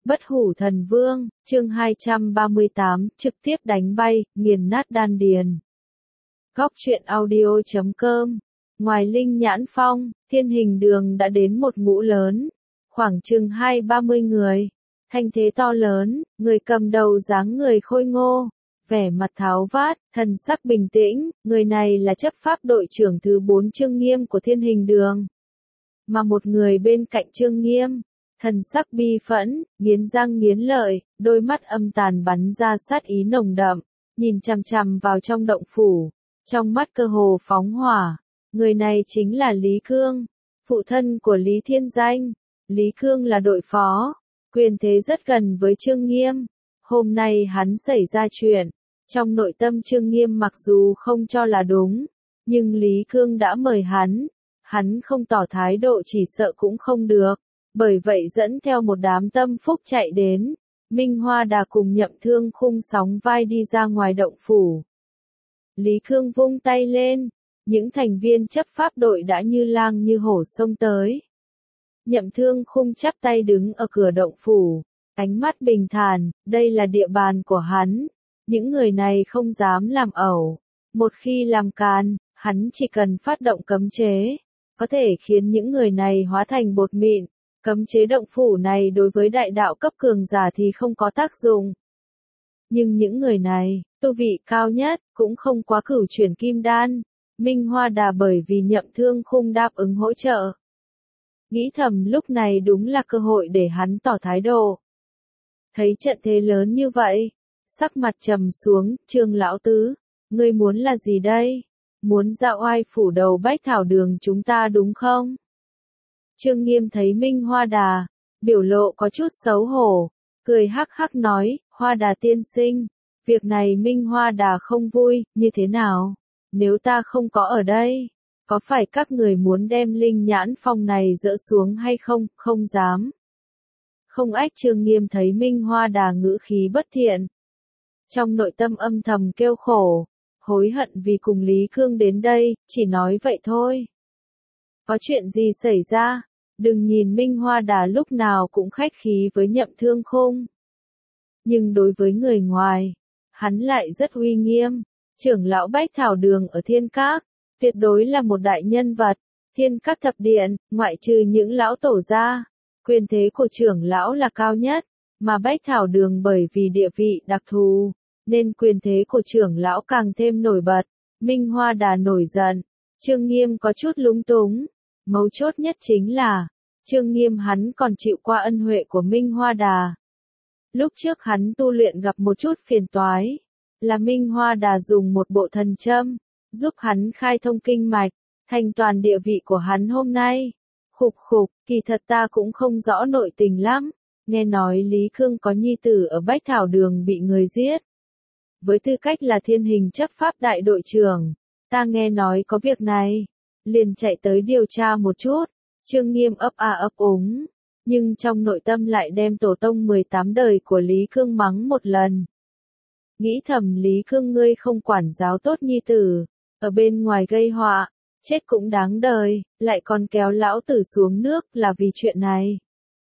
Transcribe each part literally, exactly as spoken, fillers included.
Bất hủ thần vương, chương hai trăm ba mươi tám, trực tiếp đánh bay, nghiền nát đan điền. Góc truyện audio chấm com. Ngoài Linh Nhãn Phong, Thiên Hình Đường đã đến một ngũ lớn, khoảng chừng hai ba mươi người, thanh thế to lớn, người cầm đầu dáng người khôi ngô, vẻ mặt tháo vát, thần sắc bình tĩnh, người này là chấp pháp đội trưởng thứ bốn Trương Nghiêm của Thiên Hình Đường. Mà một người bên cạnh Trương Nghiêm, thần sắc bi phẫn, nghiến răng nghiến lợi, đôi mắt âm tàn bắn ra sát ý nồng đậm, nhìn chằm chằm vào trong động phủ, trong mắt cơ hồ phóng hỏa. Người này chính là Lý Cương, phụ thân của Lý Thiên Danh. Lý Cương là đội phó, quyền thế rất gần với Trương Nghiêm. Hôm nay hắn xảy ra chuyện, trong nội tâm Trương Nghiêm mặc dù không cho là đúng, nhưng Lý Cương đã mời hắn, hắn không tỏ thái độ chỉ sợ cũng không được. Bởi vậy dẫn theo một đám tâm phúc chạy đến, Minh Hoa Đà cùng Nhậm Thương Khung sóng vai đi ra ngoài động phủ. Lý Cương vung tay lên, những thành viên chấp pháp đội đã như lang như hổ xông tới. Nhậm Thương Khung chắp tay đứng ở cửa động phủ, ánh mắt bình thản, đây là địa bàn của hắn, những người này không dám làm ẩu, một khi làm càn, hắn chỉ cần phát động cấm chế, có thể khiến những người này hóa thành bột mịn. Cấm chế động phủ này đối với đại đạo cấp cường giả thì không có tác dụng. Nhưng những người này, tu vị cao nhất, cũng không quá cửu chuyển kim đan. Minh Hoa Đà bởi vì Nhậm Thương Khung đáp ứng hỗ trợ. Nghĩ thầm lúc này đúng là cơ hội để hắn tỏ thái độ. Thấy trận thế lớn như vậy, sắc mặt trầm xuống, Trương lão tứ, ngươi muốn là gì đây? Muốn ra oai phủ đầu Bách Thảo Đường chúng ta đúng không? Trương Nghiêm thấy Minh Hoa Đà, biểu lộ có chút xấu hổ, cười hắc hắc nói, Hoa Đà tiên sinh, việc này Minh Hoa Đà không vui, như thế nào? Nếu ta không có ở đây, có phải các người muốn đem Linh Nhãn Phong này dỡ xuống hay không? Không dám. Không ách Trương Nghiêm thấy Minh Hoa Đà ngữ khí bất thiện. Trong nội tâm âm thầm kêu khổ, hối hận vì cùng Lý Cương đến đây, chỉ nói vậy thôi. Có chuyện gì xảy ra? Đừng nhìn Minh Hoa Đà lúc nào cũng khách khí với Nhậm Thương Khung. Nhưng đối với người ngoài, hắn lại rất uy nghiêm. Trưởng lão Bách Thảo Đường ở Thiên Các, tuyệt đối là một đại nhân vật. Thiên Các thập điện, ngoại trừ những lão tổ ra, quyền thế của trưởng lão là cao nhất. Mà Bách Thảo Đường bởi vì địa vị đặc thù, nên quyền thế của trưởng lão càng thêm nổi bật. Minh Hoa Đà nổi giận, Trương Nghiêm có chút lúng túng. Mấu chốt nhất chính là, Trương Nghiêm hắn còn chịu qua ân huệ của Minh Hoa Đà. Lúc trước hắn tu luyện gặp một chút phiền toái, là Minh Hoa Đà dùng một bộ thần châm, giúp hắn khai thông kinh mạch, thành toàn địa vị của hắn hôm nay. Khục khục, kỳ thật ta cũng không rõ nội tình lắm, nghe nói Lý Cương có nhi tử ở Bách Thảo Đường bị người giết. Với tư cách là Thiên Hình chấp pháp đại đội trưởng, ta nghe nói có việc này, liền chạy tới điều tra một chút. Trương Nghiêm ấp a ấp úng, nhưng trong nội tâm lại đem tổ tông mười tám đời của Lý Cương mắng một lần. Nghĩ thầm Lý Cương ngươi không quản giáo tốt nhi tử, ở bên ngoài gây họa, chết cũng đáng đời, lại còn kéo lão tử xuống nước là vì chuyện này.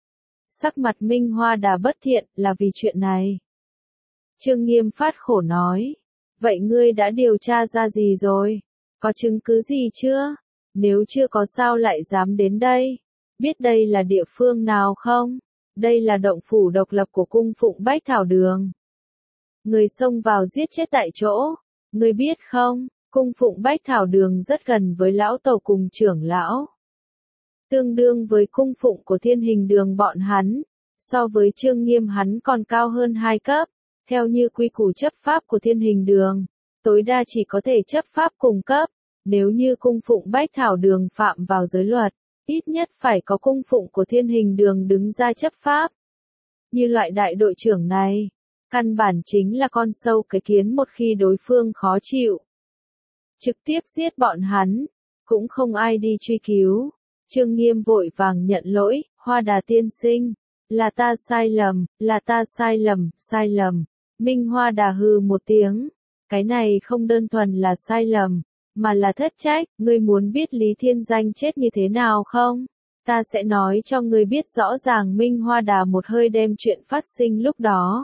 Sắc mặt Minh Hoa Đà bất thiện là vì chuyện này. Trương Nghiêm phát khổ nói, vậy ngươi đã điều tra ra gì rồi? Có chứng cứ gì chưa? Nếu chưa có sao lại dám đến đây? Biết đây là địa phương nào không? Đây là động phủ độc lập của cung phụng Bách Thảo Đường. Người xông vào giết chết tại chỗ. Người biết không, cung phụng Bách Thảo Đường rất gần với lão tổ cùng trưởng lão. Tương đương với cung phụng của Thiên Hình Đường bọn hắn. So với Trương Nghiêm hắn còn cao hơn hai cấp. Theo như quy củ chấp pháp của Thiên Hình Đường, tối đa chỉ có thể chấp pháp cùng cấp. Nếu như cung phụng Bách Thảo Đường phạm vào giới luật, ít nhất phải có cung phụng của Thiên Hình Đường đứng ra chấp pháp. Như loại đại đội trưởng này, căn bản chính là con sâu cái kiến một khi đối phương khó chịu. Trực tiếp giết bọn hắn, cũng không ai đi truy cứu. Trương Nghiêm vội vàng nhận lỗi, Hoa Đà tiên sinh, là ta sai lầm, là ta sai lầm, sai lầm. Minh Hoa Đà hừ một tiếng, cái này không đơn thuần là sai lầm, mà là thất trách. Ngươi muốn biết Lý Thiên Danh chết như thế nào không? Ta sẽ nói cho ngươi biết rõ ràng. Minh Hoa Đà một hơi đem chuyện phát sinh lúc đó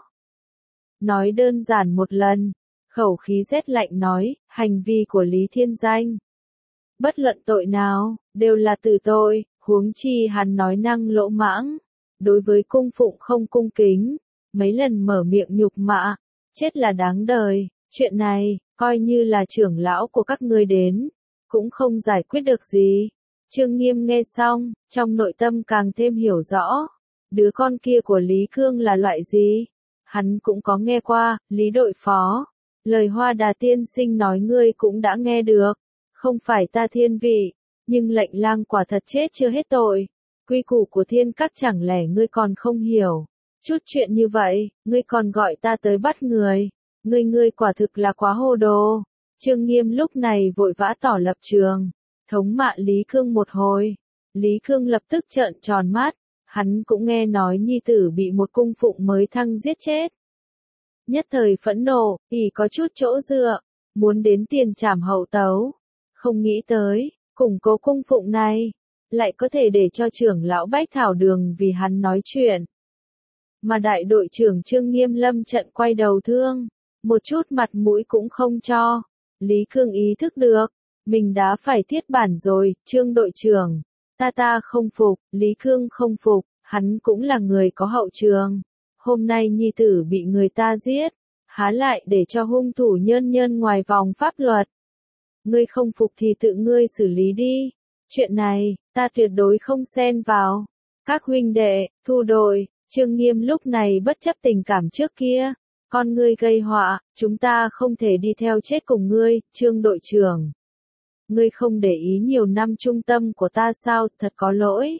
nói đơn giản một lần, khẩu khí rét lạnh nói, hành vi của Lý Thiên Danh, bất luận tội nào, đều là tử tội, huống chi hắn nói năng lỗ mãng, đối với cung phụng không cung kính, mấy lần mở miệng nhục mạ, chết là đáng đời, chuyện này, coi như là trưởng lão của các ngươi đến, cũng không giải quyết được gì. Trương Nghiêm nghe xong, trong nội tâm càng thêm hiểu rõ, đứa con kia của Lý Cương là loại gì. Hắn cũng có nghe qua, Lý đội phó, lời Hoa Đà tiên sinh nói ngươi cũng đã nghe được, không phải ta thiên vị, nhưng lệnh lang quả thật chết chưa hết tội, quy củ của thiên các chẳng lẽ ngươi còn không hiểu, chút chuyện như vậy, ngươi còn gọi ta tới bắt người, ngươi ngươi quả thực là quá hồ đồ. Trương Nghiêm lúc này vội vã tỏ lập trường, thống mạ Lý Cương một hồi, Lý Cương lập tức trợn tròn mắt. Hắn cũng nghe nói nhi tử bị một cung phụng mới thăng giết chết. Nhất thời phẫn nộ, ỷ có chút chỗ dựa, muốn đến tiền trảm hậu tấu. Không nghĩ tới, củng cố cung phụng này, lại có thể để cho trưởng lão Bách Thảo Đường vì hắn nói chuyện. Mà đại đội trưởng Trương Nghiêm lâm trận quay đầu thương, một chút mặt mũi cũng không cho. Lý Cương ý thức được, mình đã phải thiết bản rồi, Trương đội trưởng. Ta ta không phục, Lý Cương không phục, hắn cũng là người có hậu trường. Hôm nay nhi tử bị người ta giết, há lại để cho hung thủ nhơn nhơn ngoài vòng pháp luật. Ngươi không phục thì tự ngươi xử lý đi. Chuyện này, ta tuyệt đối không xen vào. Các huynh đệ, thu đội, Trương Nghiêm lúc này bất chấp tình cảm trước kia. Con ngươi gây họa, chúng ta không thể đi theo chết cùng ngươi, Trương đội trưởng. Ngươi không để ý nhiều năm trung tâm của ta sao, thật có lỗi.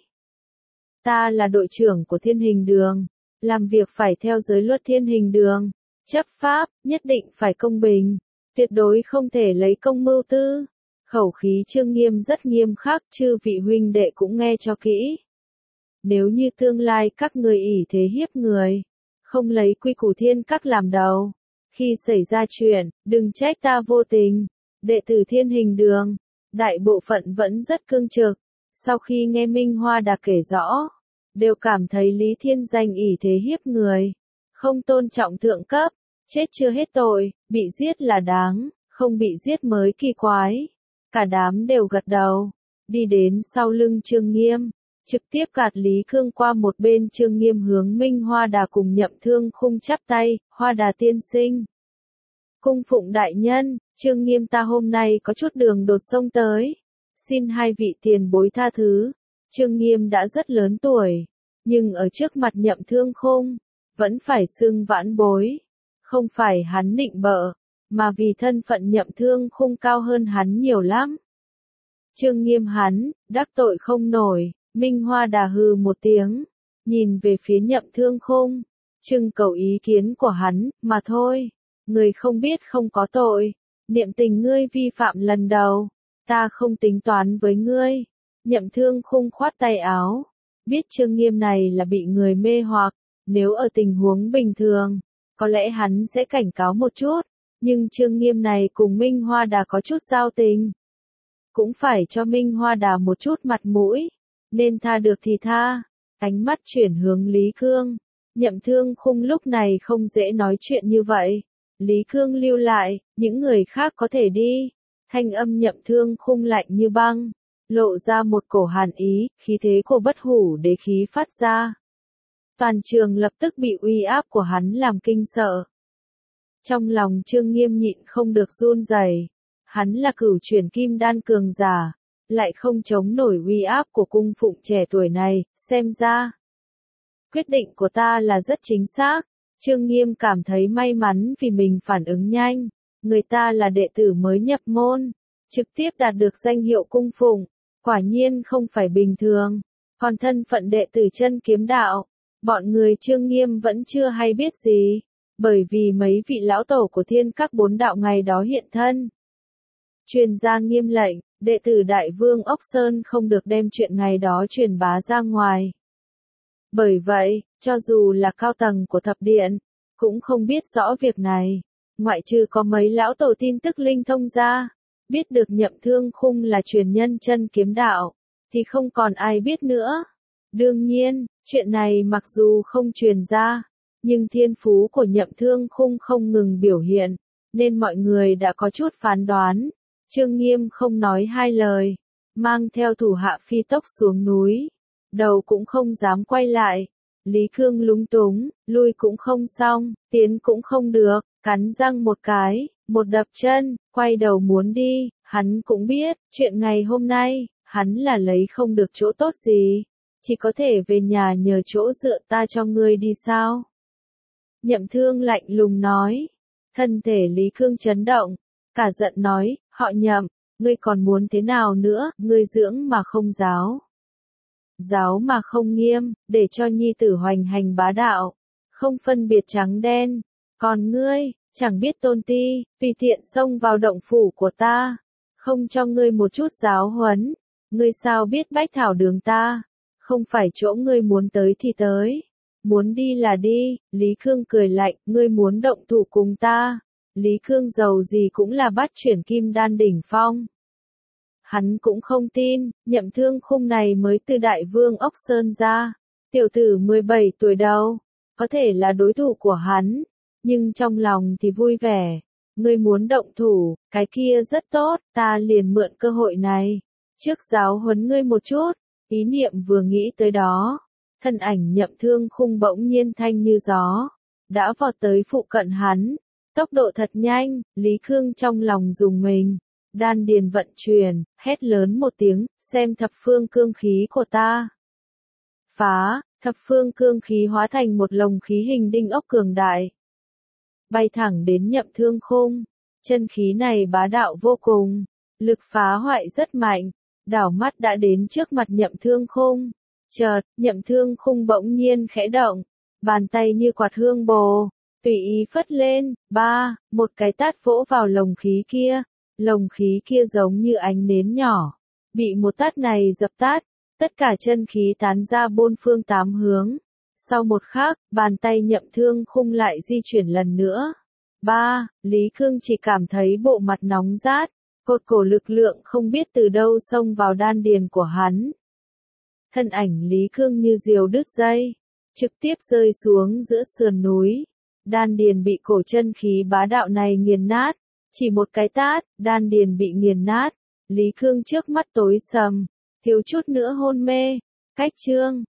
Ta là đội trưởng của Thiên Hình Đường, làm việc phải theo giới luật Thiên Hình Đường, chấp pháp, nhất định phải công bình, tuyệt đối không thể lấy công mưu tư. Khẩu khí Trương Nghiêm rất nghiêm khắc, chư vị huynh đệ cũng nghe cho kỹ. Nếu như tương lai các người ỷ thế hiếp người, không lấy quy củ thiên các làm đầu, khi xảy ra chuyện, đừng trách ta vô tình. Đệ tử Thiên Hình Đường, đại bộ phận vẫn rất cương trực, sau khi nghe Minh Hoa Đà kể rõ, đều cảm thấy Lý Thiên Danh ỷ thế hiếp người, không tôn trọng thượng cấp, chết chưa hết tội, bị giết là đáng, không bị giết mới kỳ quái. Cả đám đều gật đầu, đi đến sau lưng Trương Nghiêm, trực tiếp gạt Lý Cương qua một bên. Trương Nghiêm hướng Minh Hoa Đà cùng Nhậm Thương Khung chắp tay, Hoa Đà tiên sinh. Cung phụng đại nhân, Trương Nghiêm ta hôm nay có chút đường đột xông tới. Xin hai vị tiền bối tha thứ. Trương Nghiêm đã rất lớn tuổi, nhưng ở trước mặt Nhậm Thương Khung, vẫn phải xưng vãn bối. Không phải hắn nịnh bợ, mà vì thân phận Nhậm Thương Khung cao hơn hắn nhiều lắm. Trương Nghiêm hắn, đắc tội không nổi, Minh Hoa Đà hừ một tiếng, nhìn về phía Nhậm Thương Khung, trưng cầu ý kiến của hắn, mà thôi. Người không biết không có tội, niệm tình ngươi vi phạm lần đầu, ta không tính toán với ngươi. Nhậm Thương Khung khoát tay áo, biết Trương Nghiêm này là bị người mê hoặc, nếu ở tình huống bình thường, có lẽ hắn sẽ cảnh cáo một chút, nhưng Trương Nghiêm này cùng Minh Hoa Đà có chút giao tình, cũng phải cho Minh Hoa Đà một chút mặt mũi, nên tha được thì tha. Ánh mắt chuyển hướng Lý Cương, Nhậm Thương Khung lúc này không dễ nói chuyện như vậy. Lý Cương lưu lại, những người khác có thể đi. Thanh âm Nhậm Thương Khung lạnh như băng, lộ ra một cổ hàn ý, khí thế của bất hủ đế khí phát ra. Toàn trường lập tức bị uy áp của hắn làm kinh sợ. Trong lòng Trương Nghiêm nhịn không được run rẩy. Hắn là cửu chuyển kim đan cường giả, lại không chống nổi uy áp của cung phụng trẻ tuổi này, xem ra. Quyết định của ta là rất chính xác. Trương Nghiêm cảm thấy may mắn vì mình phản ứng nhanh, người ta là đệ tử mới nhập môn, trực tiếp đạt được danh hiệu cung phụng, quả nhiên không phải bình thường, còn thân phận đệ tử chân kiếm đạo, bọn người Trương Nghiêm vẫn chưa hay biết gì, bởi vì mấy vị lão tổ của thiên các bốn đạo ngày đó hiện thân. Truyền ra nghiêm lệnh, đệ tử Đại Vương Ốc Sơn không được đem chuyện ngày đó truyền bá ra ngoài. Bởi vậy, cho dù là cao tầng của thập điện, cũng không biết rõ việc này, ngoại trừ có mấy lão tổ tin tức linh thông ra, biết được Nhậm Thương Khung là truyền nhân chân kiếm đạo, thì không còn ai biết nữa. Đương nhiên, chuyện này mặc dù không truyền ra, nhưng thiên phú của Nhậm Thương Khung không ngừng biểu hiện, nên mọi người đã có chút phán đoán. Trương Nghiêm không nói hai lời, mang theo thủ hạ phi tốc xuống núi, đầu cũng không dám quay lại. Lý Cương lúng túng, lui cũng không xong, tiến cũng không được, cắn răng một cái, một đập chân, quay đầu muốn đi. Hắn cũng biết, chuyện ngày hôm nay, hắn là lấy không được chỗ tốt gì, chỉ có thể về nhà nhờ chỗ dựa ta cho ngươi đi sao. Nhậm Thương lạnh lùng nói. Thân thể Lý Cương chấn động, cả giận nói, họ Nhậm, ngươi còn muốn thế nào nữa, ngươi dưỡng mà không giáo. Giáo mà không nghiêm, để cho nhi tử hoành hành bá đạo, không phân biệt trắng đen. Còn ngươi, chẳng biết tôn ti, tùy tiện xông vào động phủ của ta, không cho ngươi một chút giáo huấn. Ngươi sao biết bách thảo đường ta, không phải chỗ ngươi muốn tới thì tới. Muốn đi là đi. Lý Cương cười lạnh, ngươi muốn động thủ cùng ta. Lý Cương giàu gì cũng là bắt chuyển kim đan đỉnh phong. Hắn cũng không tin, Nhậm Thương Khung này mới từ Đại Vương Ốc Sơn ra. Tiểu tử mười bảy tuổi đâu, có thể là đối thủ của hắn. Nhưng trong lòng thì vui vẻ. Ngươi muốn động thủ, cái kia rất tốt, ta liền mượn cơ hội này. Trước giáo huấn ngươi một chút, ý niệm vừa nghĩ tới đó. Thân ảnh Nhậm Thương Khung bỗng nhiên thanh như gió, đã vọt tới phụ cận hắn, tốc độ thật nhanh. Lý Cương trong lòng rùng mình, đan điền vận chuyển, hét lớn một tiếng, xem thập phương cương khí của ta. Phá, thập phương cương khí hóa thành một lồng khí hình đinh ốc cường đại, bay thẳng đến Nhậm Thương Khung. Chân khí này bá đạo vô cùng, lực phá hoại rất mạnh, đảo mắt đã đến trước mặt Nhậm Thương Khung. Chợt, Nhậm Thương Khung bỗng nhiên khẽ động, bàn tay như quạt hương bồ, tùy ý phất lên, ba, một cái tát vỗ vào lồng khí kia. Lồng khí kia giống như ánh nến nhỏ, bị một tát này dập tắt, tất cả chân khí tán ra bốn phương tám hướng. Sau một khắc, bàn tay Nhậm Thương Khung lại di chuyển lần nữa. Ba, Lý Cương chỉ cảm thấy bộ mặt nóng rát, cột cổ lực lượng không biết từ đâu xông vào đan điền của hắn. Thân ảnh Lý Cương như diều đứt dây, trực tiếp rơi xuống giữa sườn núi. Đan điền bị cổ chân khí bá đạo này nghiền nát, chỉ một cái tát, đan điền bị nghiền nát. Lý Cương trước mắt tối sầm, thiếu chút nữa hôn mê. Cách chương